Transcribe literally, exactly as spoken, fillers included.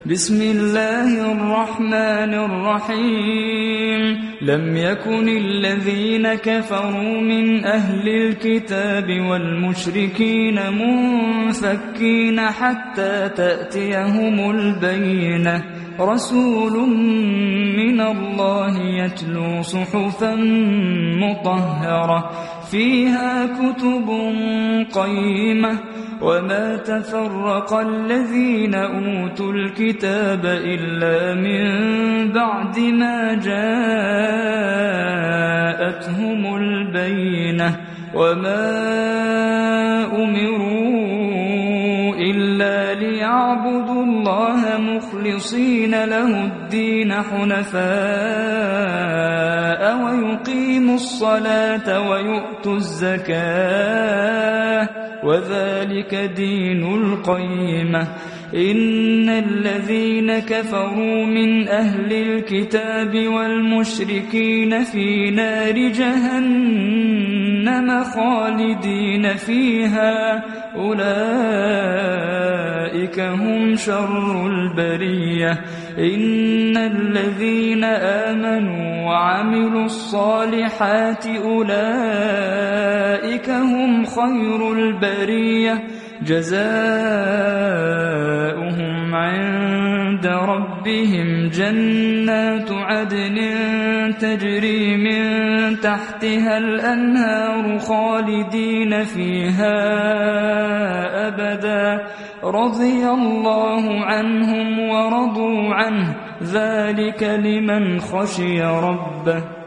بسم الله الرحمن الرحيم لم يكن الذين كفروا من أهل الكتاب والمشركين منفكين حتى تأتيهم البينة رسول من الله يتلو صحفا مطهرة فيها كتب قيمة وما تفرق الذين أوتوا الكتاب إلا من بعد ما جاءتهم البينة وما أمروا إلا ليعبدوا الله مخلصين له الدين حنفاء ويقيموا الصلاة ويؤتوا الزكاة وذلك دين القيمة إن الذين كفروا من أهل الكتاب والمشركين في نار جهنم خالدين فيها أولئك هم شر البرية إن الذين آمنوا وعملوا الصالحات أولئك هم خير البرية جزاؤهم عند ربهم جنات عدن تجري من تحتها الأنهار خالدين فيها أبدا رضي الله عنهم ورضوا عنه ذلك لمن خشي ربه